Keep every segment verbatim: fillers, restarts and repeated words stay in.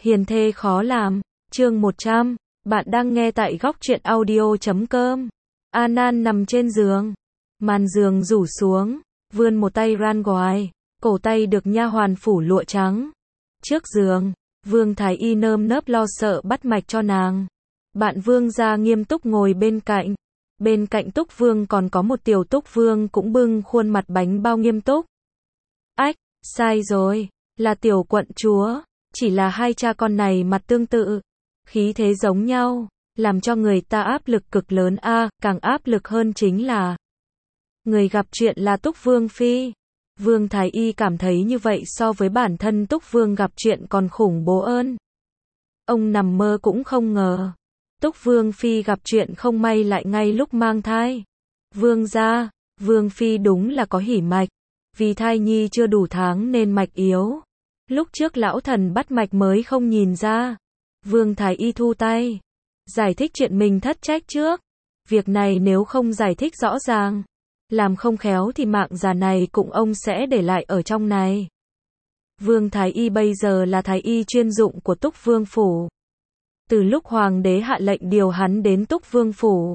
Hiền thê khó làm, chương một trăm, bạn đang nghe tại góc truyện audio chấm com. Anan nằm trên giường, màn giường rủ xuống, vươn một tay ran ngoài, cổ tay được nha hoàn phủ lụa trắng. Trước giường, Vương Thái Y nơm nớp lo sợ bắt mạch cho nàng. Bạn Vương gia nghiêm túc ngồi bên cạnh. Bên cạnh Túc Vương còn có một tiểu Túc Vương cũng bưng khuôn mặt bánh bao nghiêm túc. Ách, sai rồi, là tiểu quận chúa. Chỉ là hai cha con này mặt tương tự, khí thế giống nhau, làm cho người ta áp lực cực lớn a, à, càng áp lực hơn chính là người gặp chuyện là Túc Vương phi. Vương Thái Y cảm thấy như vậy so với bản thân Túc Vương gặp chuyện còn khủng bố hơn. Ông nằm mơ cũng không ngờ, Túc Vương phi gặp chuyện không may lại ngay lúc mang thai. Vương gia, Vương phi đúng là có hỉ mạch, vì thai nhi chưa đủ tháng nên mạch yếu. Lúc trước lão thần bắt mạch mới không nhìn ra. Vương Thái Y thu tay, giải thích chuyện mình thất trách trước. Việc này nếu không giải thích rõ ràng, làm không khéo thì mạng già này cũng ông sẽ để lại ở trong này. Vương Thái Y bây giờ là Thái Y chuyên dụng của Túc Vương phủ. Từ lúc Hoàng đế hạ lệnh điều hắn đến Túc Vương phủ,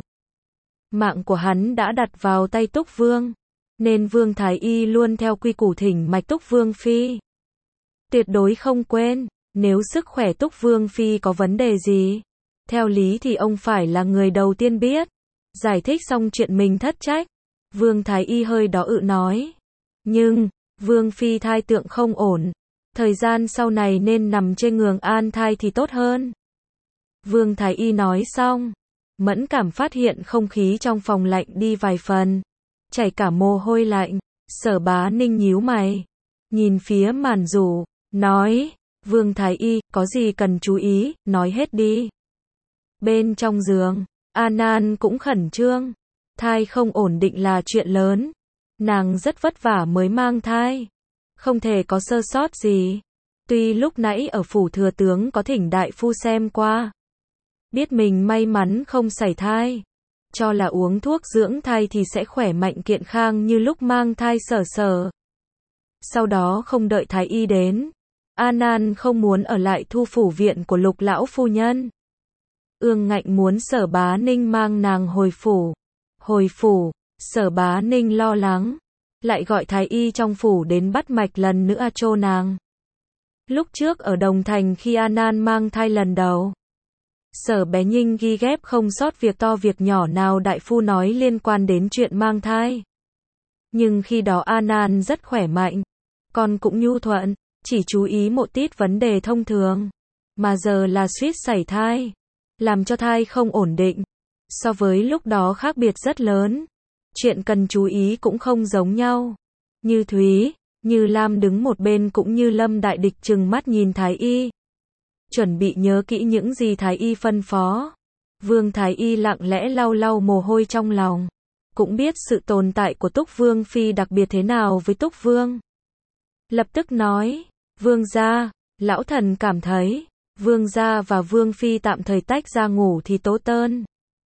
mạng của hắn đã đặt vào tay Túc Vương, nên Vương Thái Y luôn theo quy củ thỉnh mạch Túc Vương phi. Tuyệt đối không quên, nếu sức khỏe Túc Vương phi có vấn đề gì, theo lý thì ông phải là người đầu tiên biết. Giải thích xong chuyện mình thất trách, Vương Thái Y hơi đỏ ự nói. Nhưng, Vương phi thai tượng không ổn, thời gian sau này nên nằm trên giường an thai thì tốt hơn. Vương Thái Y nói xong, mẫn cảm phát hiện không khí trong phòng lạnh đi vài phần, chảy cả mồ hôi lạnh. Sở Bá Ninh nhíu mày, nhìn phía màn rủ, nói, Vương Thái Y, có gì cần chú ý, nói hết đi. Bên trong giường, Anan cũng khẩn trương, thai không ổn định là chuyện lớn, nàng rất vất vả mới mang thai, không thể có sơ sót gì. Tuy lúc nãy ở phủ thừa tướng có thỉnh đại phu xem qua, biết mình may mắn không sảy thai, cho là uống thuốc dưỡng thai thì sẽ khỏe mạnh kiện khang như lúc mang thai sở sở. Sau đó không đợi Thái Y đến, Anan không muốn ở lại thu phủ viện của Lục lão phu nhân. Ương ngạnh muốn Sở Bá Ninh mang nàng hồi phủ. Hồi phủ, Sở Bá Ninh lo lắng, lại gọi Thái Y trong phủ đến bắt mạch lần nữa cho nàng. Lúc trước ở Đồng Thành khi Anan mang thai lần đầu, Sở Bé Nhinh ghi ghép không sót việc to việc nhỏ nào đại phu nói liên quan đến chuyện mang thai. Nhưng khi đó Anan rất khỏe mạnh, con cũng nhu thuận, chỉ chú ý một ít vấn đề thông thường, mà giờ là suýt sảy thai, làm cho thai không ổn định. So với lúc đó khác biệt rất lớn, chuyện cần chú ý cũng không giống nhau. Như Thúy, Như Lam đứng một bên cũng như Lâm Đại Địch trừng mắt nhìn Thái Y, chuẩn bị nhớ kỹ những gì Thái Y phân phó. Vương Thái Y lặng lẽ lau lau mồ hôi trong lòng, cũng biết sự tồn tại của Túc Vương phi đặc biệt thế nào với Túc Vương. Lập tức nói, Vương gia, lão thần cảm thấy, Vương gia và Vương phi tạm thời tách ra ngủ thì tốt hơn.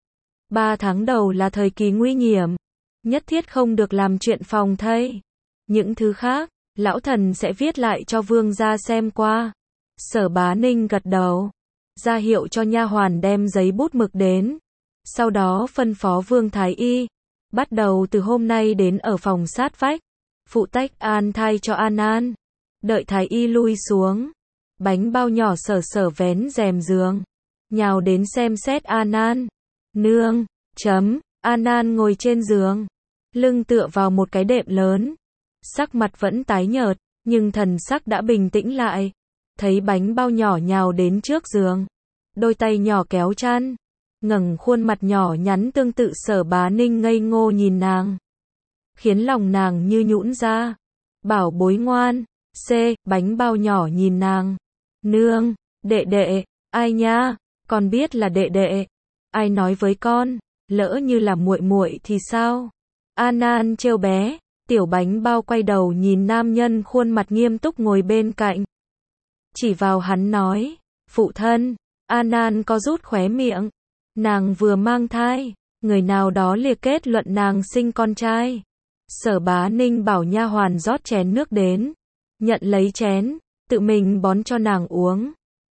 Ba tháng đầu là thời kỳ nguy hiểm, nhất thiết không được làm chuyện phòng thây. Những thứ khác, lão thần sẽ viết lại cho Vương gia xem qua. Sở Bá Ninh gật đầu, ra hiệu cho nha hoàn đem giấy bút mực đến. Sau đó phân phó Vương Thái Y, bắt đầu từ hôm nay đến ở phòng sát vách, phụ trách an thai cho Anan. Đợi Thái Y lui xuống, bánh bao nhỏ sở sở vén rèm giường, nhào đến xem xét Anan. Nương, chấm, Anan ngồi trên giường, lưng tựa vào một cái đệm lớn, sắc mặt vẫn tái nhợt, nhưng thần sắc đã bình tĩnh lại. Thấy bánh bao nhỏ nhào đến trước giường, đôi tay nhỏ kéo chăn, ngẩng khuôn mặt nhỏ nhắn tương tự Sở Bá Ninh ngây ngô nhìn nàng, khiến lòng nàng như nhũn ra. Bảo bối ngoan. C, bánh bao nhỏ nhìn nàng. Nương, đệ đệ, ai nha, con biết là đệ đệ. Ai nói với con, lỡ như là muội muội thì sao? Anan trêu bé, tiểu bánh bao quay đầu nhìn nam nhân khuôn mặt nghiêm túc ngồi bên cạnh. Chỉ vào hắn nói, phụ thân. Anan có rút khóe miệng, nàng vừa mang thai, người nào đó liệt kết luận nàng sinh con trai. Sở Bá Ninh bảo nha hoàn rót chén nước đến, nhận lấy chén, tự mình bón cho nàng uống.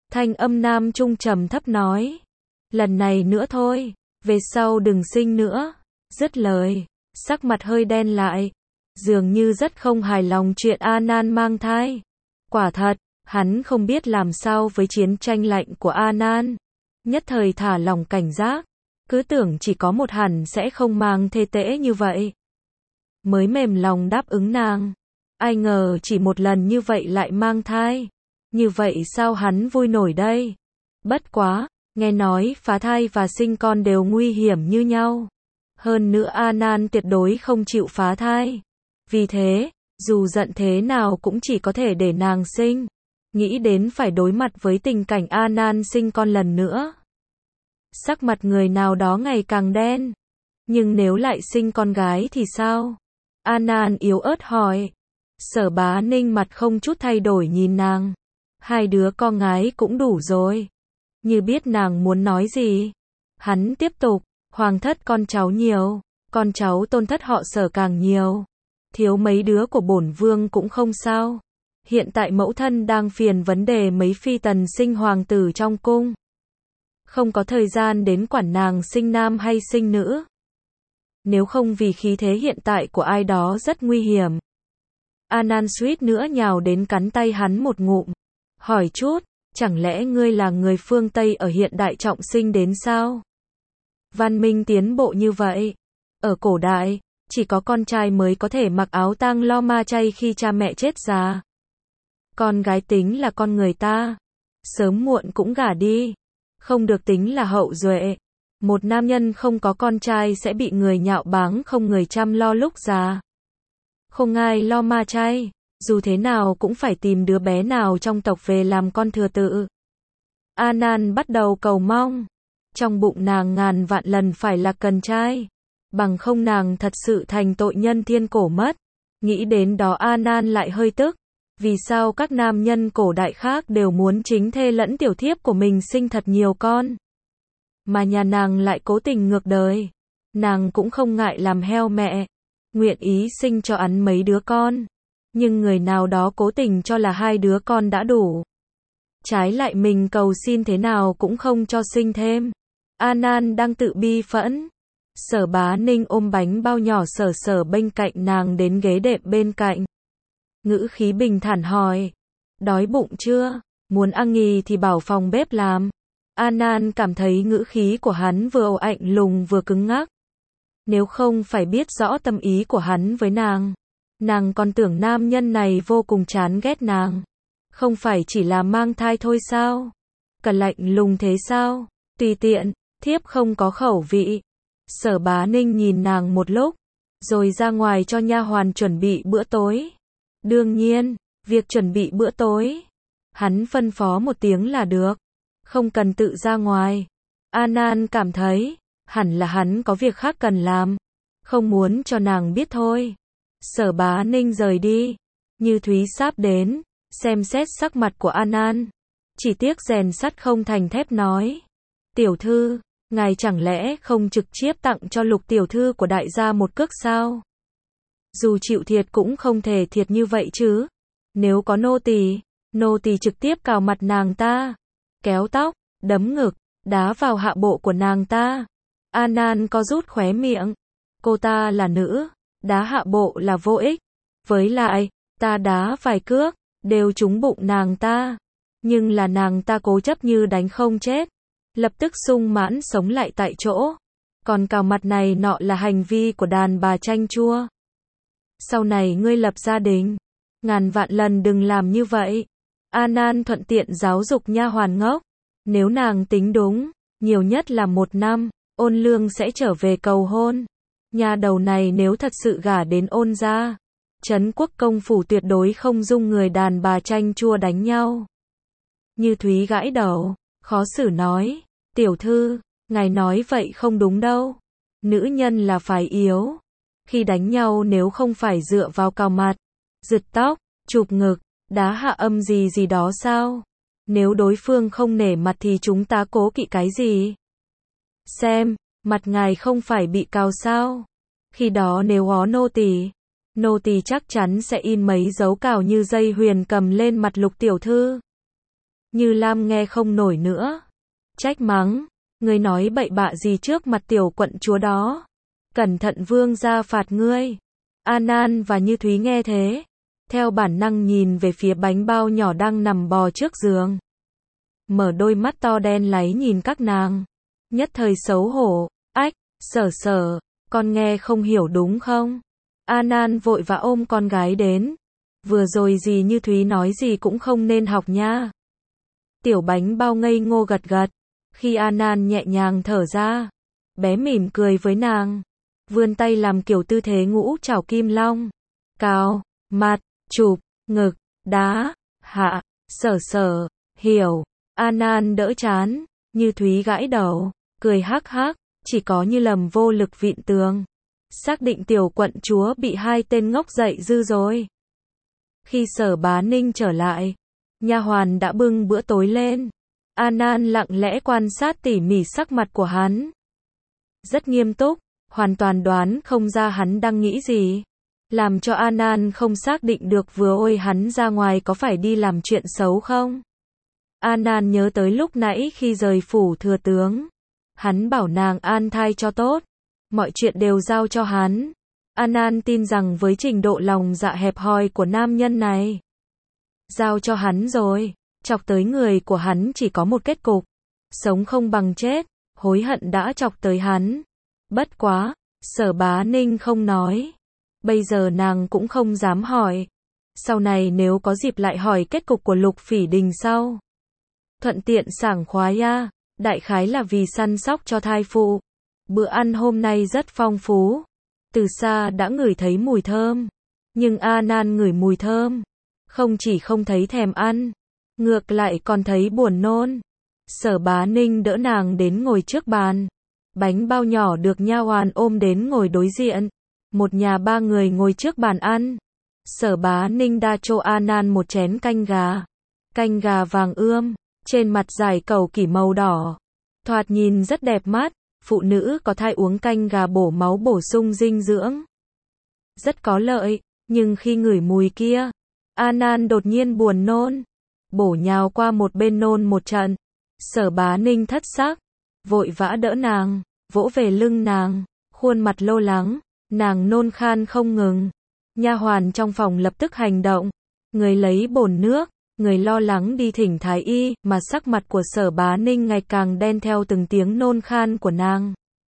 Thanh âm nam trung trầm thấp nói. Lần này nữa thôi, về sau đừng sinh nữa. Dứt lời, sắc mặt hơi đen lại. Dường như rất không hài lòng chuyện A Nan mang thai. Quả thật, hắn không biết làm sao với chiến tranh lạnh của A Nan. Nhất thời thả lòng cảnh giác. Cứ tưởng chỉ có một hẳn sẽ không mang thê tễ như vậy. Mới mềm lòng đáp ứng nàng. Ai ngờ chỉ một lần như vậy lại mang thai. Như vậy sao hắn vui nổi đây? Bất quá, nghe nói phá thai và sinh con đều nguy hiểm như nhau. Hơn nữa A Nan tuyệt đối không chịu phá thai. Vì thế, dù giận thế nào cũng chỉ có thể để nàng sinh. Nghĩ đến phải đối mặt với tình cảnh A Nan sinh con lần nữa. Sắc mặt người nào đó ngày càng đen. Nhưng nếu lại sinh con gái thì sao? A Nan yếu ớt hỏi. Sở Bá Ninh mặt không chút thay đổi nhìn nàng. Hai đứa con gái cũng đủ rồi. Như biết nàng muốn nói gì. Hắn tiếp tục. Hoàng thất con cháu nhiều. Con cháu tôn thất họ Sở càng nhiều. Thiếu mấy đứa của bổn vương cũng không sao. Hiện tại mẫu thân đang phiền vấn đề mấy phi tần sinh hoàng tử trong cung. Không có thời gian đến quản nàng sinh nam hay sinh nữ. Nếu không vì khí thế hiện tại của ai đó rất nguy hiểm. A Nan suýt nữa nhào đến cắn tay hắn một ngụm. Hỏi chút, chẳng lẽ ngươi là người phương Tây ở hiện đại trọng sinh đến sao? Văn minh tiến bộ như vậy. Ở cổ đại, chỉ có con trai mới có thể mặc áo tang lo ma chay khi cha mẹ chết già. Con gái tính là con người ta. Sớm muộn cũng gả đi. Không được tính là hậu duệ. Một nam nhân không có con trai sẽ bị người nhạo báng không người chăm lo lúc già. Không ai lo ma chay. Dù thế nào cũng phải tìm đứa bé nào trong tộc về làm con thừa tự. A Nan bắt đầu cầu mong. Trong bụng nàng ngàn vạn lần phải là cần trai. Bằng không nàng thật sự thành tội nhân thiên cổ mất. Nghĩ đến đó A Nan lại hơi tức. Vì sao các nam nhân cổ đại khác đều muốn chính thê lẫn tiểu thiếp của mình sinh thật nhiều con. Mà nhà nàng lại cố tình ngược đời. Nàng cũng không ngại làm heo mẹ. Nguyện ý sinh cho hắn mấy đứa con. Nhưng người nào đó cố tình cho là hai đứa con đã đủ. Trái lại mình cầu xin thế nào cũng không cho sinh thêm. A Nan đang tự bi phẫn. Sở Bá Ninh ôm bánh bao nhỏ sở sở bên cạnh nàng đến ghế đệm bên cạnh. Ngữ khí bình thản hỏi. Đói bụng chưa? Muốn ăn nghì thì bảo phòng bếp làm. A Nan cảm thấy ngữ khí của hắn vừa ạnh lùng vừa cứng ngắc. Nếu không phải biết rõ tâm ý của hắn với nàng. Nàng còn tưởng nam nhân này vô cùng chán ghét nàng. Không phải chỉ là mang thai thôi sao? Cần lạnh lùng thế sao? Tùy tiện, thiếp không có khẩu vị. Sở Bá Ninh nhìn nàng một lúc. Rồi ra ngoài cho nha hoàn chuẩn bị bữa tối. Đương nhiên, việc chuẩn bị bữa tối. Hắn phân phó một tiếng là được. Không cần tự ra ngoài. A Nan cảm thấy. Hẳn là hắn có việc khác cần làm. Không muốn cho nàng biết thôi. Sở Bá Ninh rời đi. Như Thúy sáp đến. Xem xét sắc mặt của A Nan. Chỉ tiếc rèn sắt không thành thép nói. Tiểu thư, ngài chẳng lẽ không trực tiếp tặng cho Lục tiểu thư của đại gia một cước sao? Dù chịu thiệt cũng không thể thiệt như vậy chứ. Nếu có nô tỳ, nô tỳ trực tiếp cào mặt nàng ta. Kéo tóc, đấm ngực, đá vào hạ bộ của nàng ta. A Nan có rút khóe miệng. Cô ta là nữ, đá hạ bộ là vô ích. Với lại, ta đá vài cước, đều trúng bụng nàng ta. Nhưng là nàng ta cố chấp như đánh không chết. Lập tức sung mãn sống lại tại chỗ. Còn cào mặt này nọ là hành vi của đàn bà chanh chua. Sau này ngươi lập gia đình, ngàn vạn lần đừng làm như vậy. A Nan thuận tiện giáo dục nha hoàn ngốc. Nếu nàng tính đúng, nhiều nhất là một năm, Ôn Lương sẽ trở về cầu hôn. Nhà đầu này nếu thật sự gả đến Ôn gia, Trấn Quốc công phủ tuyệt đối không dung người đàn bà chanh chua đánh nhau. Như Thúy gãi đầu, khó xử nói, tiểu thư, ngài nói vậy không đúng đâu. Nữ nhân là phải yếu. Khi đánh nhau nếu không phải dựa vào cào mặt, giật tóc, chụp ngực, đá hạ âm gì gì đó sao? Nếu đối phương không nể mặt thì chúng ta cố kỵ cái gì? Xem, mặt ngài không phải bị cào sao? Khi đó nếu có nô tỳ, nô tỳ chắc chắn sẽ in mấy dấu cào như dây huyền cầm lên mặt Lục tiểu thư. Như Lam nghe không nổi nữa. Trách mắng, ngươi nói bậy bạ gì trước mặt tiểu quận chúa đó. Cẩn thận vương gia phạt ngươi. An An và Như Thúy nghe thế, theo bản năng nhìn về phía bánh bao nhỏ đang nằm bò trước giường. Mở đôi mắt to đen láy nhìn các nàng. Nhất thời xấu hổ, ách, Sở Sở, con nghe không hiểu đúng không? An An vội vã ôm con gái đến. Vừa rồi gì Như Thúy nói gì cũng không nên học nha. Tiểu bánh bao ngây ngô gật gật. Khi An An nhẹ nhàng thở ra, bé mỉm cười với nàng, vươn tay làm kiểu tư thế ngũ trảo kim long. Cao, mặt, chụp, ngực, đá, hạ, Sở Sở, hiểu. An An đỡ chán, Như Thúy gãi đầu, cười hắc hắc, chỉ có Như Lầm vô lực vịn tường. Xác định tiểu quận chúa bị hai tên ngốc dạy dư rồi. Khi Sở Bá Ninh trở lại, nha hoàn đã bưng bữa tối lên. An An lặng lẽ quan sát tỉ mỉ sắc mặt của hắn. Rất nghiêm túc, hoàn toàn đoán không ra hắn đang nghĩ gì. Làm cho An An không xác định được vừa ôi hắn ra ngoài có phải đi làm chuyện xấu không. An An nhớ tới lúc nãy khi rời phủ thừa tướng. Hắn bảo nàng an thai cho tốt. Mọi chuyện đều giao cho hắn. An An tin rằng với trình độ lòng dạ hẹp hòi của nam nhân này, giao cho hắn rồi, chọc tới người của hắn chỉ có một kết cục. Sống không bằng chết, hối hận đã chọc tới hắn. Bất quá, Sở Bá Ninh không nói. Bây giờ nàng cũng không dám hỏi. Sau này nếu có dịp lại hỏi kết cục của Lục Phỉ Đình sau. Thuận tiện sảng khoái a, đại khái là vì săn sóc cho thai phụ. Bữa ăn hôm nay rất phong phú. Từ xa đã ngửi thấy mùi thơm. Nhưng An An ngửi mùi thơm, không chỉ không thấy thèm ăn, ngược lại còn thấy buồn nôn. Sở Bá Ninh đỡ nàng đến ngồi trước bàn. Bánh bao nhỏ được nha hoàn ôm đến ngồi đối diện. Một nhà ba người ngồi trước bàn ăn. Sở Bá Ninh đa cho An An một chén canh gà. Canh gà vàng ươm, trên mặt dải cầu kỷ màu đỏ. Thoạt nhìn rất đẹp mắt. Phụ nữ có thai uống canh gà bổ máu bổ sung dinh dưỡng. Rất có lợi, nhưng khi ngửi mùi kia, An An đột nhiên buồn nôn. Bổ nhào qua một bên nôn một trận. Sở Bá Ninh thất sắc, vội vã đỡ nàng, vỗ về lưng nàng, khuôn mặt lo lắng, nàng nôn khan không ngừng. Nha hoàn trong phòng lập tức hành động, người lấy bồn nước, người lo lắng đi thỉnh thái y, mà sắc mặt của Sở Bá Ninh ngày càng đen theo từng tiếng nôn khan của nàng.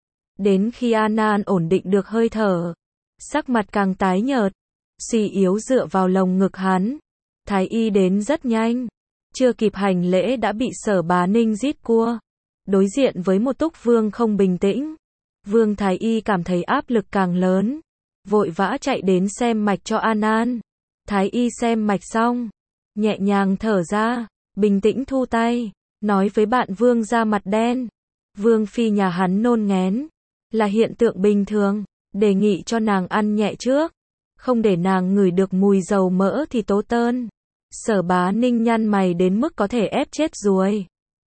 Đến khi An An ổn định được hơi thở, sắc mặt càng tái nhợt, suy yếu dựa vào lồng ngực hắn. Thái y đến rất nhanh, chưa kịp hành lễ đã bị Sở Bá Ninh giết cua. Đối diện với một Túc Vương không bình tĩnh, Vương Thái y cảm thấy áp lực càng lớn, vội vã chạy đến xem mạch cho An An. Thái y xem mạch xong, nhẹ nhàng thở ra, bình tĩnh thu tay, nói với bạn Vương ra mặt đen. Vương phi nhà hắn nôn nghén, là hiện tượng bình thường, đề nghị cho nàng ăn nhẹ trước, không để nàng ngửi được mùi dầu mỡ thì tố tơn. Sở Bá Ninh nhăn mày đến mức có thể ép chết ruồi.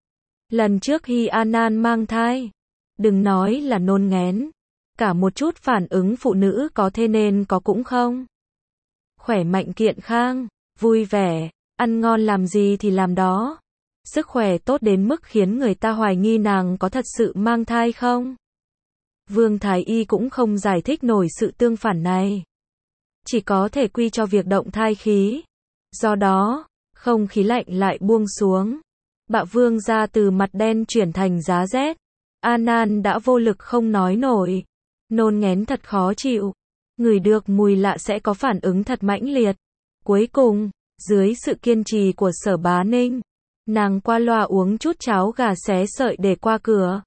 Lần trước khi An An mang thai, đừng nói là nôn nghén, cả một chút phản ứng phụ nữ có thế nên có cũng không. Khỏe mạnh kiện khang, vui vẻ, ăn ngon làm gì thì làm đó. Sức khỏe tốt đến mức khiến người ta hoài nghi nàng có thật sự mang thai không. Vương Thái y cũng không giải thích nổi sự tương phản này, chỉ có thể quy cho việc động thai khí. Do đó, không khí lạnh lại buông xuống. Bạ Vương ra từ mặt đen chuyển thành giá rét. An An đã vô lực không nói nổi. Nôn nghén thật khó chịu. Ngửi được mùi lạ sẽ có phản ứng thật mãnh liệt. Cuối cùng, dưới sự kiên trì của Sở Bá Ninh, nàng qua loa uống chút cháo gà xé sợi để qua cửa.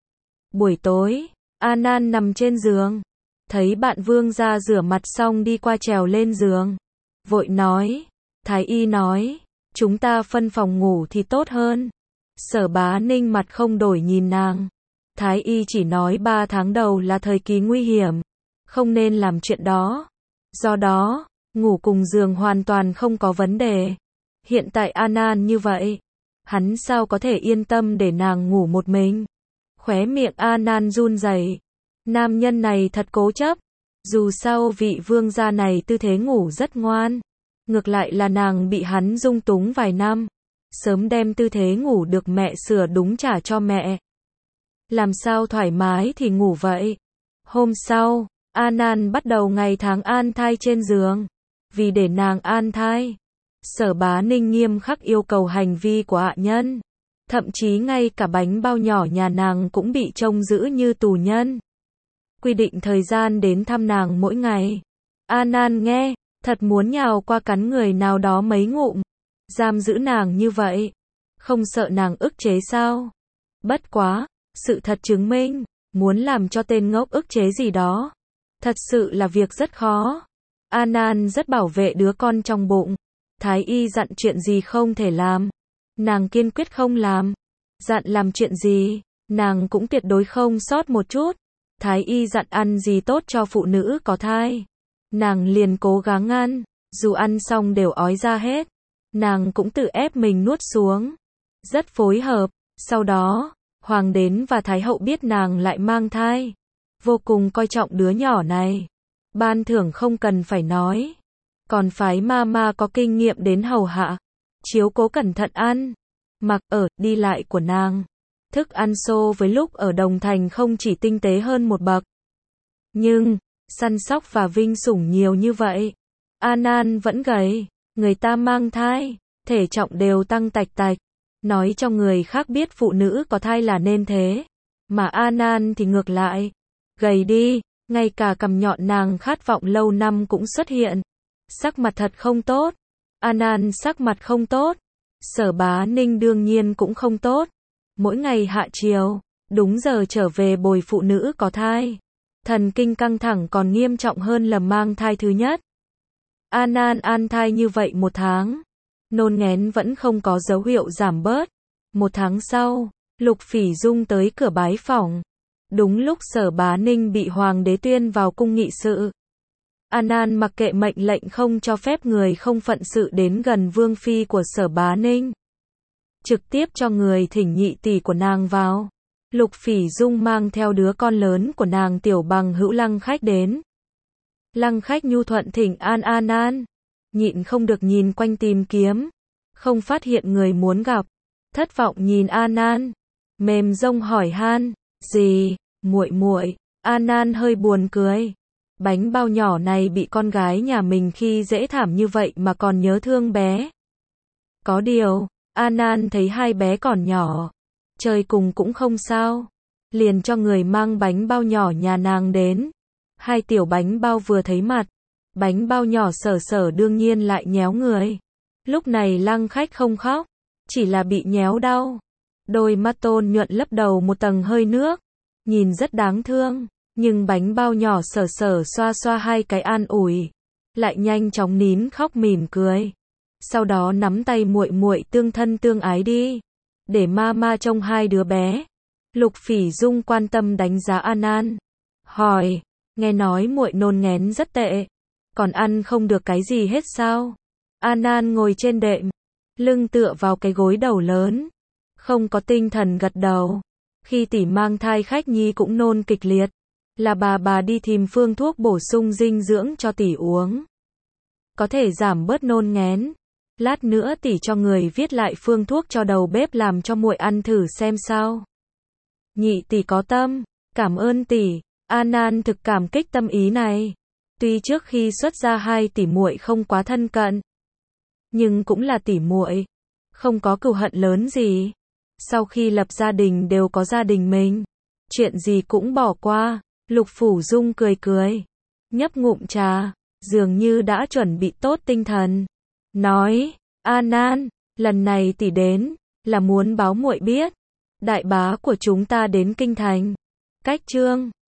Buổi tối, An An nằm trên giường, thấy bạn Vương ra rửa mặt xong đi qua trèo lên giường, vội nói, Thái y nói, chúng ta phân phòng ngủ thì tốt hơn. Sở Bá Ninh mặt không đổi nhìn nàng. Thái y chỉ nói ba tháng đầu là thời kỳ nguy hiểm, không nên làm chuyện đó. Do đó, ngủ cùng giường hoàn toàn không có vấn đề. Hiện tại An An như vậy, hắn sao có thể yên tâm để nàng ngủ một mình. Khóe miệng An An run rẩy. Nam nhân này thật cố chấp. Dù sao vị vương gia này tư thế ngủ rất ngoan. Ngược lại là nàng bị hắn dung túng vài năm. sớm đem tư thế ngủ được mẹ sửa đúng trả cho mẹ. Làm sao thoải mái thì ngủ vậy. Hôm sau, An An bắt đầu ngày tháng an thai trên giường. Vì để nàng an thai, Sở Bá Ninh nghiêm khắc yêu cầu hành vi của hạ nhân. Thậm chí ngay cả bánh bao nhỏ nhà nàng cũng bị trông giữ như tù nhân. Quy định thời gian đến thăm nàng mỗi ngày. An An nghe, thật muốn nhào qua cắn người nào đó mấy ngụm. Giam giữ nàng như vậy, không sợ nàng ức chế sao? Bất quá, sự thật chứng minh, muốn làm cho tên ngốc ức chế gì đó, thật sự là việc rất khó. An An rất bảo vệ đứa con trong bụng. Thái y dặn chuyện gì không thể làm, nàng kiên quyết không làm. Dặn làm chuyện gì, nàng cũng tuyệt đối không sót một chút. Thái y dặn ăn gì tốt cho phụ nữ có thai, nàng liền cố gắng ăn, dù ăn xong đều ói ra hết, nàng cũng tự ép mình nuốt xuống. Rất phối hợp. Sau đó, Hoàng đế và Thái hậu biết nàng lại mang thai, vô cùng coi trọng đứa nhỏ này. Ban thưởng không cần phải nói, còn phái ma ma có kinh nghiệm đến hầu hạ, chiếu cố cẩn thận ăn, mặc, ở, đi lại của nàng. Thức ăn xô với lúc ở Đồng Thành không chỉ tinh tế hơn một bậc, nhưng, săn sóc và vinh sủng nhiều như vậy, An An vẫn gầy. Người ta mang thai, thể trọng đều tăng tạch tạch, nói cho người khác biết phụ nữ có thai là nên thế. Mà An An thì ngược lại, gầy đi, ngay cả cằm nhọn nàng khát vọng lâu năm cũng xuất hiện. Sắc mặt thật không tốt. An An sắc mặt không tốt. Sở Bá Ninh đương nhiên cũng không tốt. Mỗi ngày hạ chiều, đúng giờ trở về bồi phụ nữ có thai. Thần kinh căng thẳng còn nghiêm trọng hơn là mang thai thứ nhất. An An an thai như vậy một tháng, nôn nghén vẫn không có dấu hiệu giảm bớt. Một tháng sau, Lục Phỉ Dung tới cửa bái phỏng. Đúng lúc Sở Bá Ninh bị Hoàng đế tuyên vào cung nghị sự. An An mặc kệ mệnh lệnh không cho phép người không phận sự đến gần vương phi của Sở Bá Ninh, trực tiếp cho người thỉnh nhị tỷ của nàng vào. Lục Phỉ Dung mang theo đứa con lớn của nàng tiểu bằng hữu Lăng Khách đến. Lăng Khách nhu thuận thỉnh An An An, nhịn không được nhìn quanh tìm kiếm, không phát hiện người muốn gặp, thất vọng nhìn An An, mềm rông hỏi han, gì, muội muội. An An hơi buồn cười, bánh bao nhỏ này bị con gái nhà mình khi dễ thảm như vậy mà còn nhớ thương bé. Có điều, An An thấy hai bé còn nhỏ, chơi cùng cũng không sao, liền cho người mang bánh bao nhỏ nhà nàng đến. Hai tiểu bánh bao vừa thấy mặt, bánh bao nhỏ sở sở đương nhiên lại nhéo người. Lúc này Lăng Khách không khóc, chỉ là bị nhéo đau. Đôi mắt tôn nhuận lấp đầu một tầng hơi nước, nhìn rất đáng thương, nhưng bánh bao nhỏ sở sở xoa xoa hai cái an ủi, lại nhanh chóng nín khóc mỉm cười. Sau đó nắm tay muội muội tương thân tương ái đi, để ma ma trông hai đứa bé. Lục Phỉ Dung quan tâm đánh giá An An, hỏi, nghe nói muội nôn nghén rất tệ, còn ăn không được cái gì hết sao? An An ngồi trên đệm, lưng tựa vào cái gối đầu lớn, không có tinh thần gật đầu. Khi tỷ mang thai Khách nhi cũng nôn kịch liệt, là bà bà đi tìm phương thuốc bổ sung dinh dưỡng cho tỷ uống, có thể giảm bớt nôn nghén. Lát nữa tỷ cho người viết lại phương thuốc cho đầu bếp làm cho muội ăn thử xem sao. Nhị tỷ có tâm, cảm ơn tỷ. An An thực cảm kích tâm ý này. Tuy trước khi xuất gia hai tỷ muội không quá thân cận, nhưng cũng là tỷ muội, không có cừu hận lớn gì. Sau khi lập gia đình đều có gia đình mình, chuyện gì cũng bỏ qua. Lục Phủ Dung cười cười, nhấp ngụm trà, dường như đã chuẩn bị tốt tinh thần, nói, An An, lần này tỷ đến, là muốn báo muội biết, đại bá của chúng ta đến kinh thành. Cách Trương